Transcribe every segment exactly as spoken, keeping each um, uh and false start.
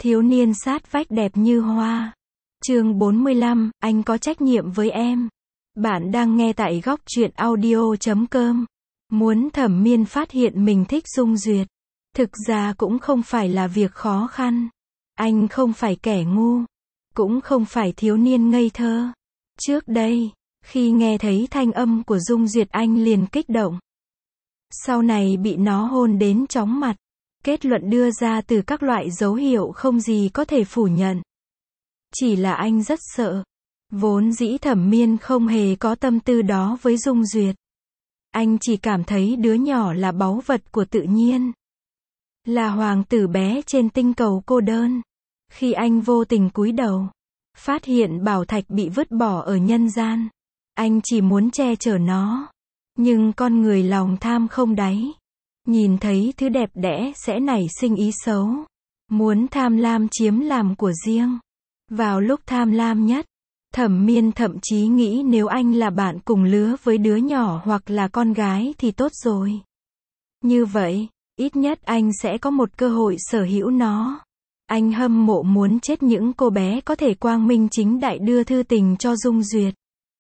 Thiếu niên sát vách đẹp như hoa. Chương bốn mươi lăm, anh có trách nhiệm với em. Bạn đang nghe tại góc truyện audio chấm com. Muốn Thẩm Miên phát hiện mình thích Dung Duyệt, thực ra cũng không phải là việc khó khăn. Anh không phải kẻ ngu, cũng không phải thiếu niên ngây thơ. Trước đây, khi nghe thấy thanh âm của Dung Duyệt anh liền kích động. Sau này bị nó hôn đến chóng mặt. Kết luận đưa ra từ các loại dấu hiệu không gì có thể phủ nhận. Chỉ là anh rất sợ. Vốn dĩ Thẩm Miên không hề có tâm tư đó với Dung Duyệt. Anh chỉ cảm thấy đứa nhỏ là báu vật của tự nhiên. Là hoàng tử bé trên tinh cầu cô đơn. Khi anh vô tình cúi đầu, phát hiện bảo thạch bị vứt bỏ ở nhân gian. Anh chỉ muốn che chở nó. Nhưng con người lòng tham không đáy. Nhìn thấy thứ đẹp đẽ sẽ nảy sinh ý xấu. Muốn tham lam chiếm làm của riêng. Vào lúc tham lam nhất, Thẩm Miên thậm chí nghĩ nếu anh là bạn cùng lứa với đứa nhỏ hoặc là con gái thì tốt rồi. Như vậy, ít nhất anh sẽ có một cơ hội sở hữu nó. Anh hâm mộ muốn chết những cô bé có thể quang minh chính đại đưa thư tình cho Dung Duyệt.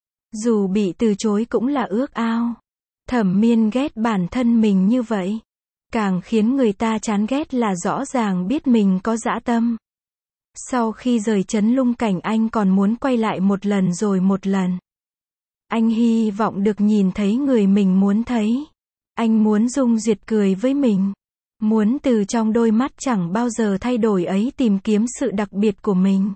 Dù bị từ chối cũng là ước ao. Thẩm Miên ghét bản thân mình như vậy. Càng khiến người ta chán ghét là rõ ràng biết mình có dã tâm. Sau khi rời trấn Lung Cảnh anh còn muốn quay lại một lần rồi một lần. Anh hy vọng được nhìn thấy người mình muốn thấy. Anh muốn Dung Duyệt cười với mình. Muốn từ trong đôi mắt chẳng bao giờ thay đổi ấy tìm kiếm sự đặc biệt của mình.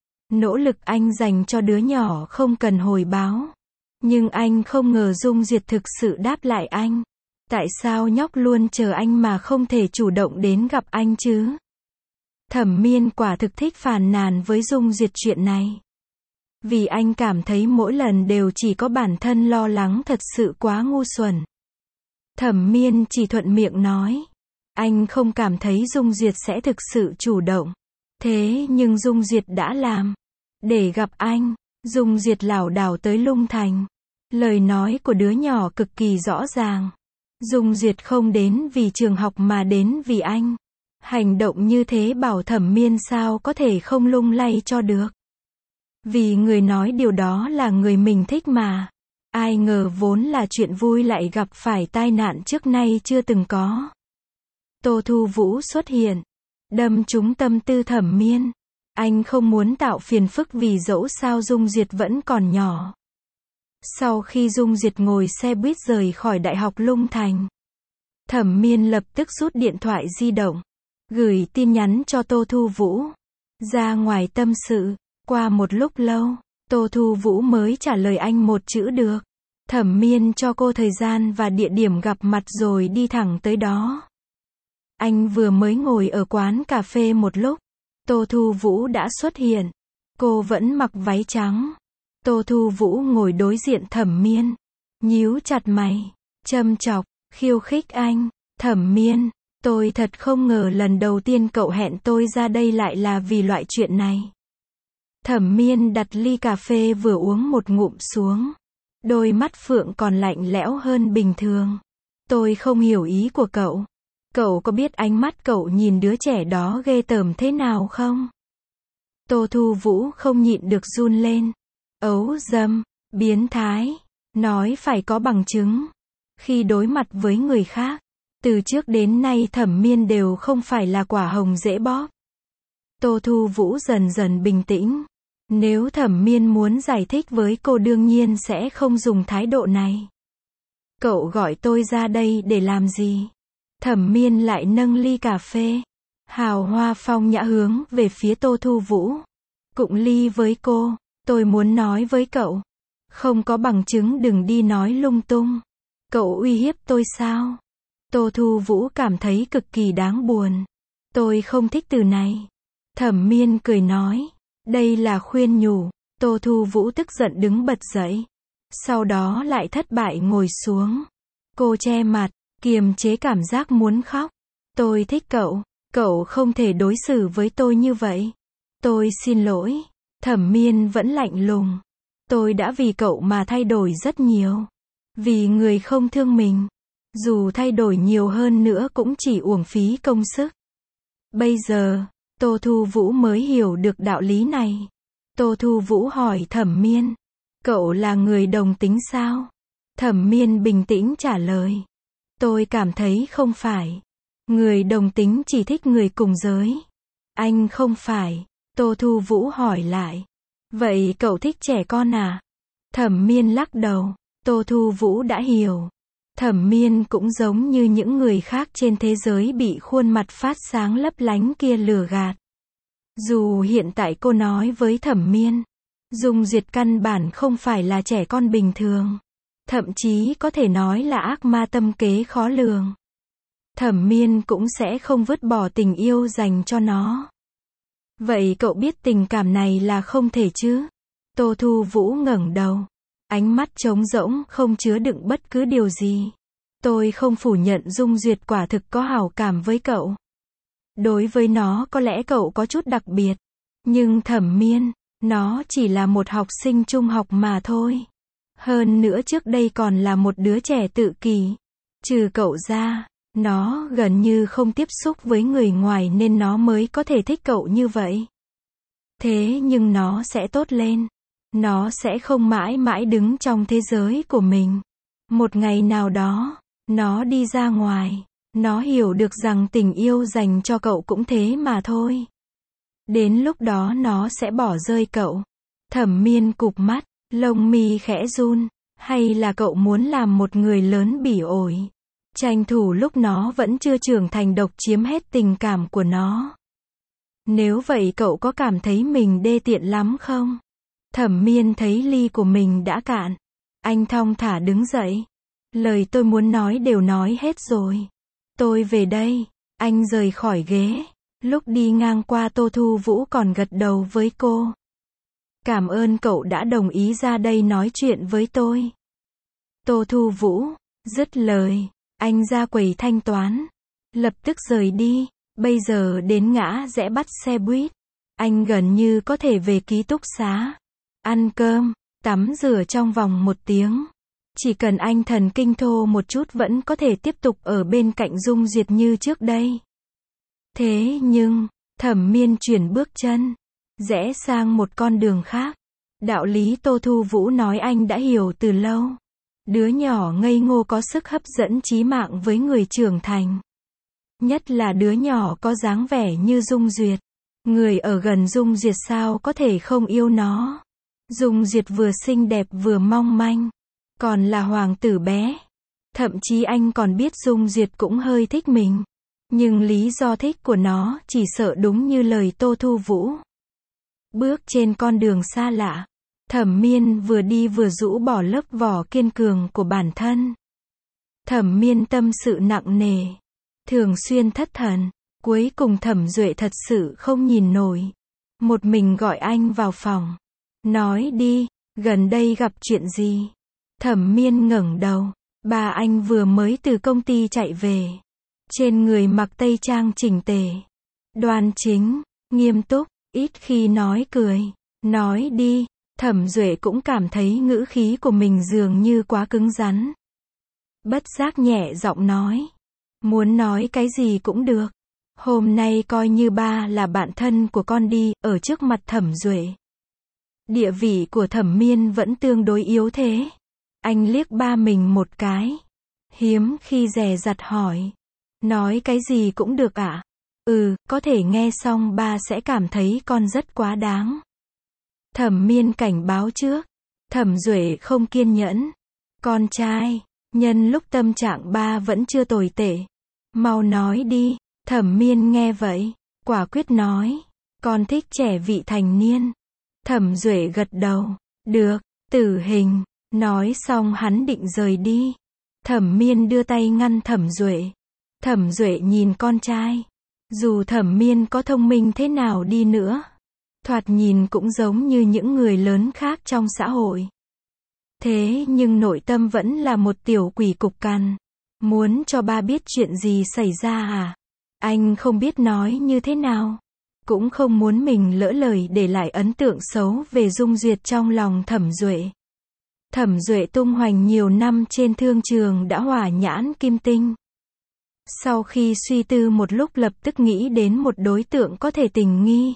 Nỗ lực anh dành cho đứa nhỏ không cần hồi báo. Nhưng anh không ngờ Dung Duyệt thực sự đáp lại anh. Tại sao nhóc luôn chờ anh mà không thể chủ động đến gặp anh chứ? Thẩm Miên quả thực thích phàn nàn với Dung Duyệt chuyện này. Vì anh cảm thấy mỗi lần đều chỉ có bản thân lo lắng thật sự quá ngu xuẩn. Thẩm Miên chỉ thuận miệng nói. Anh không cảm thấy Dung Duyệt sẽ thực sự chủ động. Thế nhưng Dung Duyệt đã làm. Để gặp anh, Dung Duyệt lảo đảo tới Lung Thành. Lời nói của đứa nhỏ cực kỳ rõ ràng. Dung Duyệt không đến vì trường học mà đến vì anh. Hành động như thế bảo Thẩm Miên sao có thể không lung lay cho được. Vì người nói điều đó là người mình thích mà. Ai ngờ vốn là chuyện vui lại gặp phải tai nạn trước nay chưa từng có. Tô Thu Vũ xuất hiện. Đâm trúng tâm tư Thẩm Miên. Anh không muốn tạo phiền phức vì dẫu sao Dung Duyệt vẫn còn nhỏ. Sau khi Dung Duyệt ngồi xe buýt rời khỏi Đại học Lung Thành, Thẩm Miên lập tức rút điện thoại di động, gửi tin nhắn cho Tô Thu Vũ. Ra ngoài tâm sự, qua một lúc lâu, Tô Thu Vũ mới trả lời anh một chữ được. Thẩm Miên cho cô thời gian và địa điểm gặp mặt rồi đi thẳng tới đó. Anh vừa mới ngồi ở quán cà phê một lúc, Tô Thu Vũ đã xuất hiện. Cô vẫn mặc váy trắng. Tô Thu Vũ ngồi đối diện Thẩm Miên, nhíu chặt mày, châm chọc, khiêu khích anh. Thẩm Miên, tôi thật không ngờ lần đầu tiên cậu hẹn tôi ra đây lại là vì loại chuyện này. Thẩm Miên đặt ly cà phê vừa uống một ngụm xuống. Đôi mắt phượng còn lạnh lẽo hơn bình thường. Tôi không hiểu ý của cậu. Cậu có biết ánh mắt cậu nhìn đứa trẻ đó ghê tởm thế nào không? Tô Thu Vũ không nhịn được run lên. Ấu dâm, biến thái, nói phải có bằng chứng. Khi đối mặt với người khác, từ trước đến nay Thẩm Miên đều không phải là quả hồng dễ bóp. Tô Thu Vũ dần dần bình tĩnh. Nếu Thẩm Miên muốn giải thích với cô đương nhiên sẽ không dùng thái độ này. Cậu gọi tôi ra đây để làm gì? Thẩm Miên lại nâng ly cà phê, hào hoa phong nhã hướng về phía Tô Thu Vũ. Cụng ly với cô. Tôi muốn nói với cậu. Không có bằng chứng đừng đi nói lung tung. Cậu uy hiếp tôi sao? Tô Thu Vũ cảm thấy cực kỳ đáng buồn. Tôi không thích từ này. Thẩm Miên cười nói. Đây là khuyên nhủ. Tô Thu Vũ tức giận đứng bật dậy. Sau đó lại thất bại ngồi xuống. Cô che mặt, kiềm chế cảm giác muốn khóc. Tôi thích cậu. Cậu không thể đối xử với tôi như vậy. Tôi xin lỗi. Thẩm Miên vẫn lạnh lùng. Tôi đã vì cậu mà thay đổi rất nhiều. Vì người không thương mình. Dù thay đổi nhiều hơn nữa cũng chỉ uổng phí công sức. Bây giờ, Tô Thu Vũ mới hiểu được đạo lý này. Tô Thu Vũ hỏi Thẩm Miên, cậu là người đồng tính sao? Thẩm Miên bình tĩnh trả lời, tôi cảm thấy không phải. Người đồng tính chỉ thích người cùng giới. Anh không phải. Tô Thu Vũ hỏi lại, vậy cậu thích trẻ con à? Thẩm Miên lắc đầu. Tô Thu Vũ đã hiểu. Thẩm Miên cũng giống như những người khác trên thế giới bị khuôn mặt phát sáng lấp lánh kia lừa gạt. Dù hiện tại cô nói với Thẩm Miên, Dung Duyệt căn bản không phải là trẻ con bình thường. Thậm chí có thể nói là ác ma tâm kế khó lường. Thẩm Miên cũng sẽ không vứt bỏ tình yêu dành cho nó. Vậy cậu biết tình cảm này là không thể chứ? Tô Thu Vũ ngẩng đầu. Ánh mắt trống rỗng không chứa đựng bất cứ điều gì. Tôi không phủ nhận Dung Duyệt quả thực có hảo cảm với cậu. Đối với nó có lẽ cậu có chút đặc biệt. Nhưng Thẩm Miên, nó chỉ là một học sinh trung học mà thôi. Hơn nữa trước đây còn là một đứa trẻ tự kỷ. Trừ cậu ra, nó gần như không tiếp xúc với người ngoài nên nó mới có thể thích cậu như vậy. Thế nhưng nó sẽ tốt lên. Nó sẽ không mãi mãi đứng trong thế giới của mình. Một ngày nào đó, nó đi ra ngoài. Nó hiểu được rằng tình yêu dành cho cậu cũng thế mà thôi. Đến lúc đó nó sẽ bỏ rơi cậu. Thẩm Miên cụp mắt, lông mi khẽ run. Hay là cậu muốn làm một người lớn bỉ ổi? Tranh thủ lúc nó vẫn chưa trưởng thành độc chiếm hết tình cảm của nó. Nếu vậy cậu có cảm thấy mình đê tiện lắm không? Thẩm Miên thấy ly của mình đã cạn. Anh thong thả đứng dậy. Lời tôi muốn nói đều nói hết rồi. Tôi về đây. Anh rời khỏi ghế. Lúc đi ngang qua Tô Thu Vũ còn gật đầu với cô. Cảm ơn cậu đã đồng ý ra đây nói chuyện với tôi. Tô Thu Vũ, dứt lời, anh ra quầy thanh toán. Lập tức rời đi. Bây giờ đến ngã rẽ bắt xe buýt. Anh gần như có thể về ký túc xá. Ăn cơm, tắm rửa trong vòng một tiếng. Chỉ cần anh thần kinh thô một chút vẫn có thể tiếp tục ở bên cạnh Dung Duyệt như trước đây. Thế nhưng, Thẩm Miên chuyển bước chân, rẽ sang một con đường khác. Đạo lý Tô Thu Vũ nói anh đã hiểu từ lâu. Đứa nhỏ ngây ngô có sức hấp dẫn chí mạng với người trưởng thành. Nhất là đứa nhỏ có dáng vẻ như Dung Duyệt. Người ở gần Dung Duyệt sao có thể không yêu nó. Dung Duyệt vừa xinh đẹp vừa mong manh. Còn là hoàng tử bé. Thậm chí anh còn biết Dung Duyệt cũng hơi thích mình. Nhưng lý do thích của nó chỉ sợ đúng như lời Tô Thu Vũ. Bước trên con đường xa lạ. Thẩm Miên vừa đi vừa rũ bỏ lớp vỏ kiên cường của bản thân. Thẩm Miên tâm sự nặng nề. Thường xuyên thất thần. Cuối cùng Thẩm Duệ thật sự không nhìn nổi. Một mình gọi anh vào phòng. Nói đi, gần đây gặp chuyện gì? Thẩm Miên ngẩng đầu. Ba anh vừa mới từ công ty chạy về. Trên người mặc tây trang chỉnh tề. Đoan chính, nghiêm túc, ít khi nói cười. Nói đi, Thẩm Duệ cũng cảm thấy ngữ khí của mình dường như quá cứng rắn. Bất giác nhẹ giọng nói. Muốn nói cái gì cũng được. Hôm nay coi như ba là bạn thân của con đi, ở trước mặt Thẩm Duệ. Địa vị của Thẩm Miên vẫn tương đối yếu thế. Anh liếc ba mình một cái. Hiếm khi dè dặt hỏi. Nói cái gì cũng được ạ? À? Ừ, có thể nghe xong ba sẽ cảm thấy con rất quá đáng. Thẩm Miên cảnh báo trước. Thẩm Duệ không kiên nhẫn. Con trai, nhân lúc tâm trạng ba vẫn chưa tồi tệ. Mau nói đi. Thẩm Miên nghe vậy, quả quyết nói. Con thích trẻ vị thành niên. Thẩm Duệ gật đầu. Được, tử hình. Nói xong hắn định rời đi. Thẩm Miên đưa tay ngăn Thẩm Duệ. Thẩm Duệ nhìn con trai. Dù Thẩm Miên có thông minh thế nào đi nữa, thoạt nhìn cũng giống như những người lớn khác trong xã hội. Thế nhưng nội tâm vẫn là một tiểu quỷ cục cằn. Muốn cho ba biết chuyện gì xảy ra à? Anh không biết nói như thế nào. Cũng không muốn mình lỡ lời để lại ấn tượng xấu về Dung Duyệt trong lòng Thẩm Duệ. Thẩm Duệ tung hoành nhiều năm trên thương trường đã hỏa nhãn kim tinh. Sau khi suy tư một lúc lập tức nghĩ đến một đối tượng có thể tình nghi.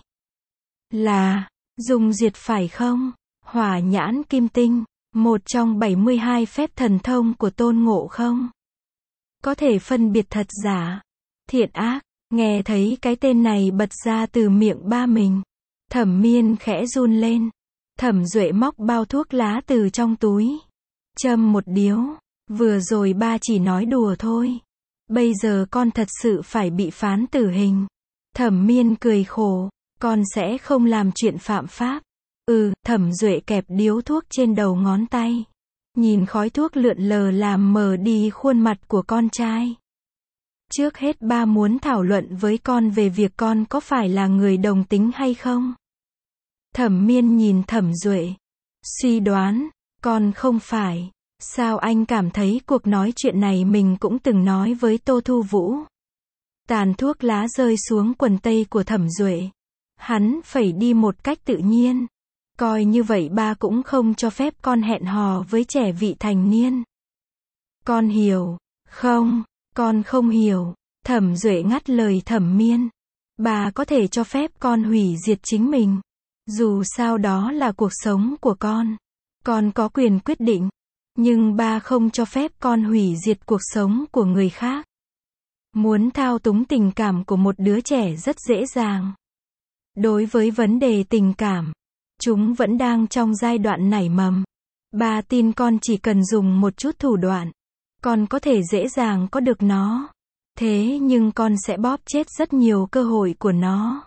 Là Dung Duyệt phải không? Hỏa nhãn kim tinh, một trong bảy mươi hai phép thần thông của Tôn Ngộ Không. Có thể phân biệt thật giả, thiện ác. Nghe thấy cái tên này bật ra từ miệng ba mình, Thẩm Miên khẽ run lên. Thẩm Duệ móc bao thuốc lá từ trong túi, châm một điếu. Vừa rồi ba chỉ nói đùa thôi. Bây giờ con thật sự phải bị phán tử hình. Thẩm Miên cười khổ, con sẽ không làm chuyện phạm pháp. Ừ, Thẩm Duệ kẹp điếu thuốc trên đầu ngón tay. Nhìn khói thuốc lượn lờ làm mờ đi khuôn mặt của con trai. Trước hết ba muốn thảo luận với con về việc con có phải là người đồng tính hay không. Thẩm Miên nhìn Thẩm Duệ, suy đoán, con không phải. Sao anh cảm thấy cuộc nói chuyện này mình cũng từng nói với Tô Thu Vũ. Tàn thuốc lá rơi xuống quần tây của Thẩm Duệ. Hắn phẩy đi một cách tự nhiên. Coi như vậy ba cũng không cho phép con hẹn hò với trẻ vị thành niên. Con hiểu, không, con không hiểu. Thẩm Duệ ngắt lời Thẩm Miên. Ba có thể cho phép con hủy diệt chính mình. Dù sao đó là cuộc sống của con. Con có quyền quyết định. Nhưng ba không cho phép con hủy diệt cuộc sống của người khác. Muốn thao túng tình cảm của một đứa trẻ rất dễ dàng. Đối với vấn đề tình cảm, chúng vẫn đang trong giai đoạn nảy mầm. Ba tin con chỉ cần dùng một chút thủ đoạn, con có thể dễ dàng có được nó. Thế nhưng con sẽ bóp chết rất nhiều cơ hội của nó.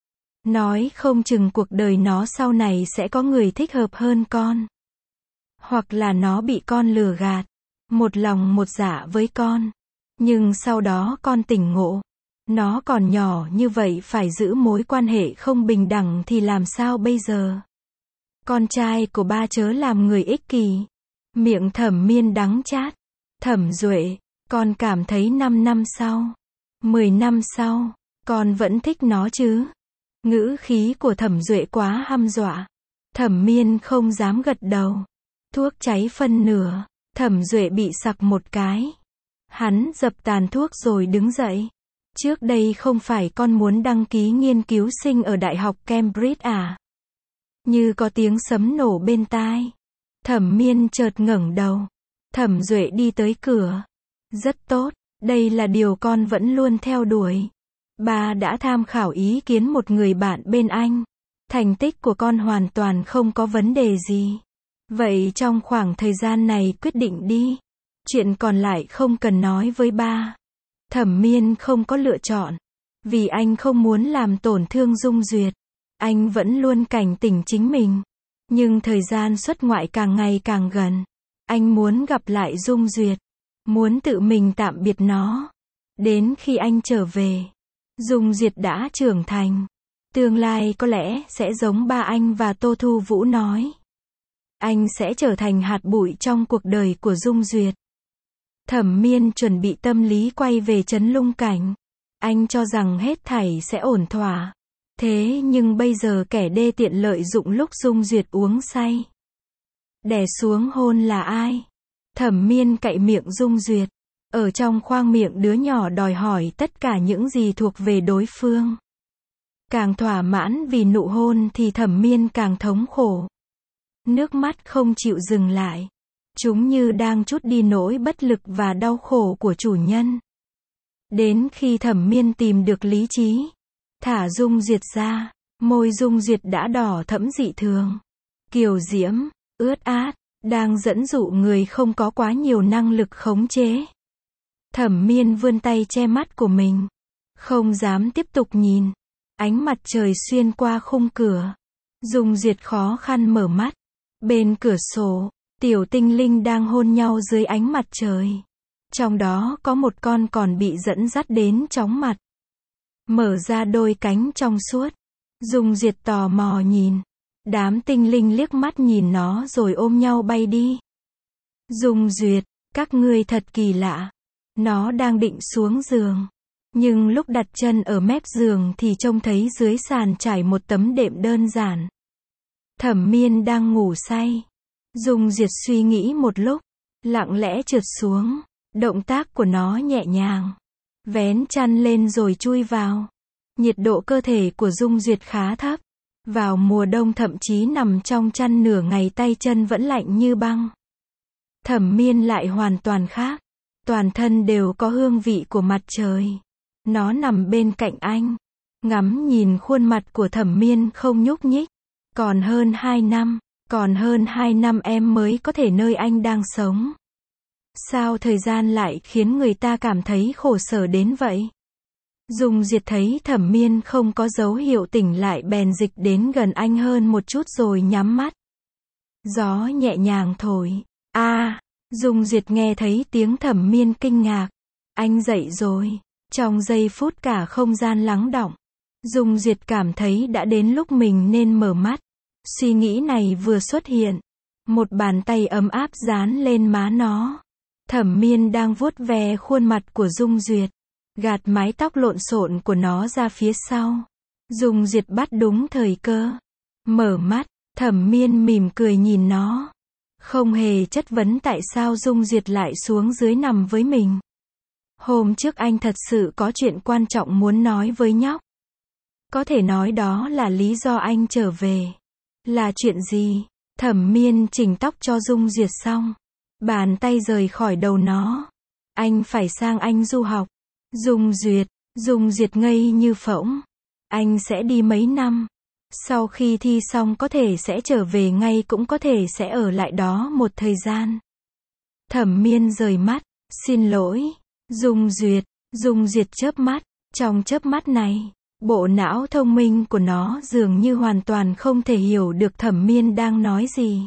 Nói không chừng cuộc đời nó sau này sẽ có người thích hợp hơn con. Hoặc là nó bị con lừa gạt, một lòng một dạ với con. Nhưng sau đó con tỉnh ngộ. Nó còn nhỏ như vậy phải giữ mối quan hệ không bình đẳng thì làm sao bây giờ? Con trai của ba chớ làm người ích kỷ. Miệng Thẩm Miên đắng chát. Thẩm Duệ, con cảm thấy năm năm sau, mười năm sau, con vẫn thích nó chứ? Ngữ khí của Thẩm Duệ quá hăm dọa. Thẩm Miên không dám gật đầu. Thuốc cháy phân nửa, Thẩm Duệ bị sặc một cái. Hắn dập tàn thuốc rồi đứng dậy. Trước đây không phải con muốn đăng ký nghiên cứu sinh ở Đại học Cambridge à? Như có tiếng sấm nổ bên tai. Thẩm Miên chợt ngẩng đầu. Thẩm Duệ đi tới cửa. Rất tốt, đây là điều con vẫn luôn theo đuổi. Ba đã tham khảo ý kiến một người bạn bên anh. Thành tích của con hoàn toàn không có vấn đề gì. Vậy trong khoảng thời gian này quyết định đi. Chuyện còn lại không cần nói với ba. Thẩm Miên không có lựa chọn. Vì anh không muốn làm tổn thương Dung Duyệt. Anh vẫn luôn cảnh tỉnh chính mình. Nhưng thời gian xuất ngoại càng ngày càng gần. Anh muốn gặp lại Dung Duyệt. Muốn tự mình tạm biệt nó. Đến khi anh trở về, Dung Duyệt đã trưởng thành. Tương lai có lẽ sẽ giống ba anh và Tô Thu Vũ nói. Anh sẽ trở thành hạt bụi trong cuộc đời của Dung Duyệt. Thẩm Miên chuẩn bị tâm lý quay về Trấn Lung Cảnh. Anh cho rằng hết thảy sẽ ổn thỏa. Thế nhưng bây giờ kẻ đê tiện lợi dụng lúc Dung Duyệt uống say. Đè xuống hôn là ai? Thẩm Miên cạy miệng Dung Duyệt. Ở trong khoang miệng đứa nhỏ đòi hỏi tất cả những gì thuộc về đối phương. Càng thỏa mãn vì nụ hôn thì Thẩm Miên càng thống khổ. Nước mắt không chịu dừng lại. Chúng như đang trút đi nỗi bất lực và đau khổ của chủ nhân. Đến khi Thẩm Miên tìm được lý trí, thả Dung Duyệt ra, môi Dung Duyệt đã đỏ thẫm dị thường. Kiều diễm, ướt át, đang dẫn dụ người không có quá nhiều năng lực khống chế. Thẩm Miên vươn tay che mắt của mình. Không dám tiếp tục nhìn. Ánh mặt trời xuyên qua khung cửa. Dung Duyệt khó khăn mở mắt. Bên cửa sổ, tiểu tinh linh đang hôn nhau dưới ánh mặt trời. Trong đó có một con còn bị dẫn dắt đến chóng mặt. Mở ra đôi cánh trong suốt. Dung Duyệt tò mò nhìn. Đám tinh linh liếc mắt nhìn nó rồi ôm nhau bay đi. Dung Duyệt, các ngươi thật kỳ lạ. Nó đang định xuống giường. Nhưng lúc đặt chân ở mép giường thì trông thấy dưới sàn trải một tấm đệm đơn giản. Thẩm Miên đang ngủ say. Dung Duyệt suy nghĩ một lúc, lặng lẽ trượt xuống. Động tác của nó nhẹ nhàng. Vén chăn lên rồi chui vào. Nhiệt độ cơ thể của Dung Duyệt khá thấp. Vào mùa đông thậm chí nằm trong chăn nửa ngày tay chân vẫn lạnh như băng. Thẩm Miên lại hoàn toàn khác. Toàn thân đều có hương vị của mặt trời. Nó nằm bên cạnh anh. Ngắm nhìn khuôn mặt của Thẩm Miên không nhúc nhích. Còn hơn hai năm. Còn hơn hai năm em mới có thể nơi anh đang sống. Sao thời gian lại khiến người ta cảm thấy khổ sở đến vậy? Dung Duyệt thấy Thẩm Miên không có dấu hiệu tỉnh lại bèn dịch đến gần anh hơn một chút rồi nhắm mắt. Gió nhẹ nhàng thổi. A, à, Dung Duyệt nghe thấy tiếng Thẩm Miên kinh ngạc. Anh dậy rồi. Trong giây phút cả không gian lắng đọng. Dung Duyệt cảm thấy đã đến lúc mình nên mở mắt. Suy nghĩ này vừa xuất hiện. Một bàn tay ấm áp dán lên má nó. Thẩm Miên đang vuốt ve khuôn mặt của Dung Duyệt. Gạt mái tóc lộn xộn của nó ra phía sau. Dung Duyệt bắt đúng thời cơ. Mở mắt, Thẩm Miên mỉm cười nhìn nó. Không hề chất vấn tại sao Dung Duyệt lại xuống dưới nằm với mình. Hôm trước anh thật sự có chuyện quan trọng muốn nói với nhóc. Có thể nói đó là lý do anh trở về. Là chuyện gì? Thẩm Miên chỉnh tóc cho Dung Duyệt xong. Bàn tay rời khỏi đầu nó. Anh phải sang Anh du học. Dung Duyệt, Dung Duyệt ngây như phỗng. Anh sẽ đi mấy năm. Sau khi thi xong có thể sẽ trở về ngay cũng có thể sẽ ở lại đó một thời gian. Thẩm Miên rời mắt. Xin lỗi. Dung Duyệt, Dung Duyệt chớp mắt. Trong chớp mắt này, bộ não thông minh của nó dường như hoàn toàn không thể hiểu được Thẩm Miên đang nói gì.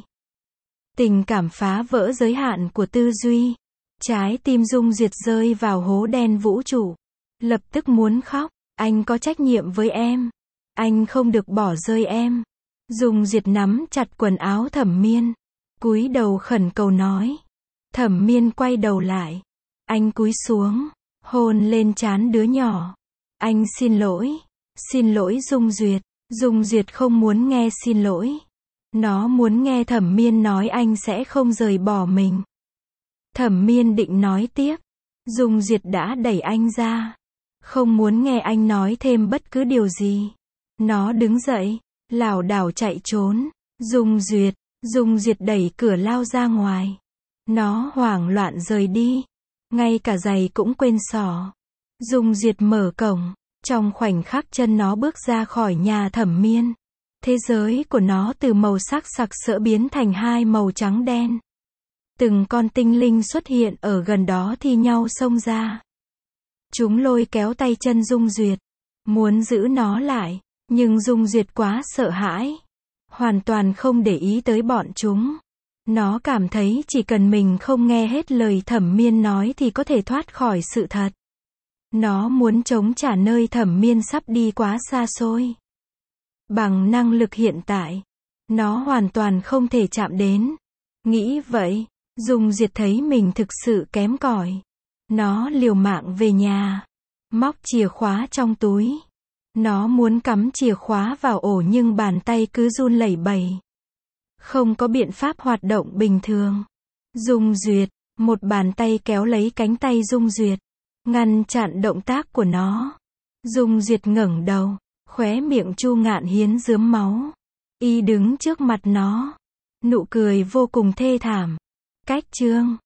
Tình cảm phá vỡ giới hạn của tư duy. Trái tim Dung Duyệt rơi vào hố đen vũ trụ. Lập tức muốn khóc. Anh có trách nhiệm với em. Anh không được bỏ rơi em. Dung Duyệt nắm chặt quần áo Thẩm Miên. Cúi đầu khẩn cầu nói. Thẩm Miên quay đầu lại. Anh cúi xuống. Hôn lên trán đứa nhỏ. Anh xin lỗi. Xin lỗi Dung Duyệt. Dung Duyệt không muốn nghe xin lỗi. Nó muốn nghe Thẩm Miên nói anh sẽ không rời bỏ mình. Thẩm Miên định nói tiếp. Dung Duyệt đã đẩy anh ra. Không muốn nghe anh nói thêm bất cứ điều gì. Nó đứng dậy, lảo đảo chạy trốn. Dung Duyệt, Dung Duyệt đẩy cửa lao ra ngoài. Nó hoảng loạn rời đi. Ngay cả giày cũng quên xỏ. Dung Duyệt mở cổng. Trong khoảnh khắc chân nó bước ra khỏi nhà Thẩm Miên. Thế giới của nó từ màu sắc sặc sỡ biến thành hai màu trắng đen. Từng con tinh linh xuất hiện ở gần đó thi nhau xông ra. Chúng lôi kéo tay chân Dung Duyệt. Muốn giữ nó lại. Nhưng Dung Duyệt quá sợ hãi. Hoàn toàn không để ý tới bọn chúng. Nó cảm thấy chỉ cần mình không nghe hết lời Thẩm Miên nói thì có thể thoát khỏi sự thật. Nó muốn chống trả nơi Thẩm Miên sắp đi quá xa xôi. Bằng năng lực hiện tại, nó hoàn toàn không thể chạm đến. Nghĩ vậy, Dung Duyệt thấy mình thực sự kém cỏi. Nó liều mạng về nhà. Móc chìa khóa trong túi. Nó muốn cắm chìa khóa vào ổ nhưng bàn tay cứ run lẩy bẩy. Không có biện pháp hoạt động bình thường. Dung Duyệt, một bàn tay kéo lấy cánh tay Dung Duyệt. Ngăn chặn động tác của nó. Dung Duyệt ngẩng đầu. Khóe miệng Chu Ngạn Hiến rướm máu. Y đứng trước mặt nó. Nụ cười vô cùng thê thảm. Cách chương